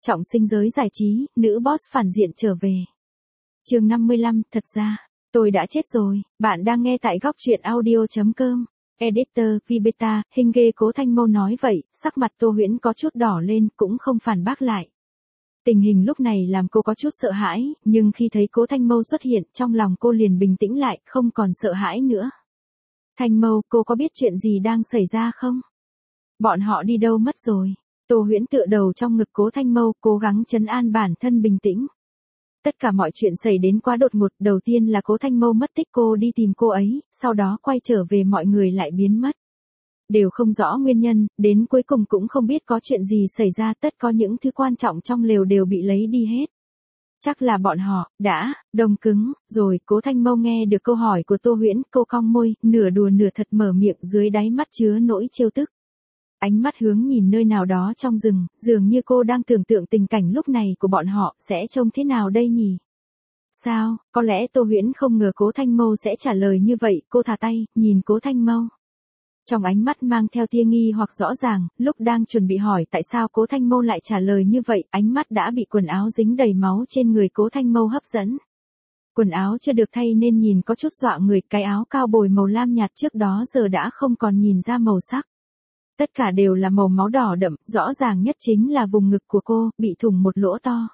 Trọng sinh giới giải trí, nữ boss phản diện trở về. Chương 55, thật ra, tôi đã chết rồi, bạn đang nghe tại góc truyện audio.com. Editor, Vibeta, hình ghê Cố Thanh Mâu nói vậy, sắc mặt Tô Huyễn có chút đỏ lên, cũng không phản bác lại. Tình hình lúc này làm cô có chút sợ hãi, nhưng khi thấy Cố Thanh Mâu xuất hiện, trong lòng cô liền bình tĩnh lại, không còn sợ hãi nữa. Thanh Mâu, cô có biết chuyện gì đang xảy ra không? Bọn họ đi đâu mất rồi? Tô Huyễn tựa đầu trong ngực Cố Thanh Mâu, cố gắng trấn an bản thân bình tĩnh. Tất cả mọi chuyện xảy đến quá đột ngột, đầu tiên là Cố Thanh Mâu mất tích, cô đi tìm cô ấy, sau đó quay trở về mọi người lại biến mất. Đều không rõ nguyên nhân, đến cuối cùng cũng không biết có chuyện gì xảy ra, tất có những thứ quan trọng trong lều đều bị lấy đi hết. Chắc là bọn họ đã đông cứng rồi. Cố Thanh Mâu nghe được câu hỏi của Tô Huyễn, cô cong môi, nửa đùa nửa thật mở miệng, dưới đáy mắt chứa nỗi trêu tức. Ánh mắt hướng nhìn nơi nào đó trong rừng, dường như cô đang tưởng tượng tình cảnh lúc này của bọn họ sẽ trông thế nào đây nhỉ? Sao, có lẽ Tô Huyễn không ngờ Cố Thanh Mâu sẽ trả lời như vậy, cô thả tay, nhìn Cố Thanh Mâu. Trong ánh mắt mang theo tia nghi hoặc rõ ràng, lúc đang chuẩn bị hỏi tại sao Cố Thanh Mâu lại trả lời như vậy, ánh mắt đã bị quần áo dính đầy máu trên người Cố Thanh Mâu hấp dẫn. Quần áo chưa được thay nên nhìn có chút dọa người, cái áo cao bồi màu lam nhạt trước đó giờ đã không còn nhìn ra màu sắc. Tất cả đều là màu máu đỏ đậm, rõ ràng nhất chính là vùng ngực của cô, bị thủng một lỗ to.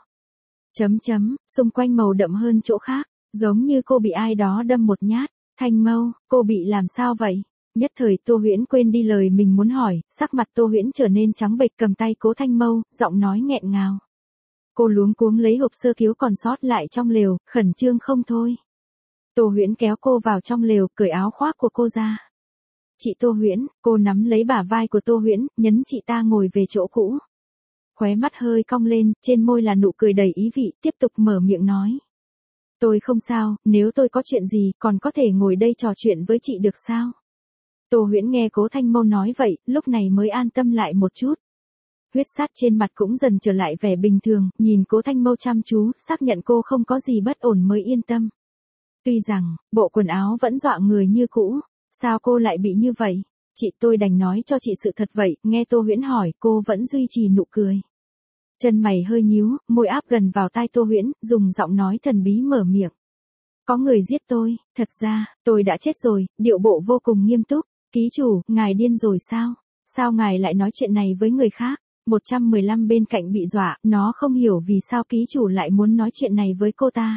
Xung quanh màu đậm hơn chỗ khác, giống như cô bị ai đó đâm một nhát. Thanh Mâu, cô bị làm sao vậy? Nhất thời Tô Huyễn quên đi lời mình muốn hỏi, sắc mặt Tô Huyễn trở nên trắng bệch, cầm tay Cố Thanh Mâu, giọng nói nghẹn ngào. Cô luống cuống lấy hộp sơ cứu còn sót lại trong lều, khẩn trương không thôi. Tô Huyễn kéo cô vào trong lều, cởi áo khoác của cô ra. Chị Tô Huyễn, cô nắm lấy bả vai của Tô Huyễn, nhấn chị ta ngồi về chỗ cũ. Khóe mắt hơi cong lên, trên môi là nụ cười đầy ý vị, tiếp tục mở miệng nói. Tôi không sao, nếu tôi có chuyện gì, còn có thể ngồi đây trò chuyện với chị được sao? Tô Huyễn nghe Cố Thanh Mâu nói vậy, lúc này mới an tâm lại một chút. Huyết sát trên mặt cũng dần trở lại vẻ bình thường, nhìn Cố Thanh Mâu chăm chú, xác nhận cô không có gì bất ổn mới yên tâm. Tuy rằng, bộ quần áo vẫn dọa người như cũ. Sao cô lại bị như vậy? Chị, tôi đành nói cho chị sự thật vậy. Nghe Tô Huyễn hỏi, cô vẫn duy trì nụ cười. Chân mày hơi nhíu, môi áp gần vào tai Tô Huyễn, dùng giọng nói thần bí mở miệng. Có người giết tôi, thật ra, tôi đã chết rồi, điệu bộ vô cùng nghiêm túc. Ký chủ, ngài điên rồi sao? Sao ngài lại nói chuyện này với người khác? 115 bên cạnh bị dọa, nó không hiểu vì sao ký chủ lại muốn nói chuyện này với cô ta.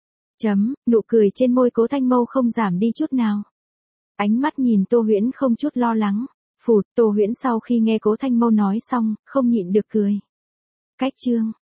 Nụ cười trên môi Cố Thanh Mâu không giảm đi chút nào. Ánh mắt nhìn Tô Huyễn không chút lo lắng. Phụt, Tô Huyễn sau khi nghe Cố Thanh Mâu nói xong, không nhịn được cười. Cách chương,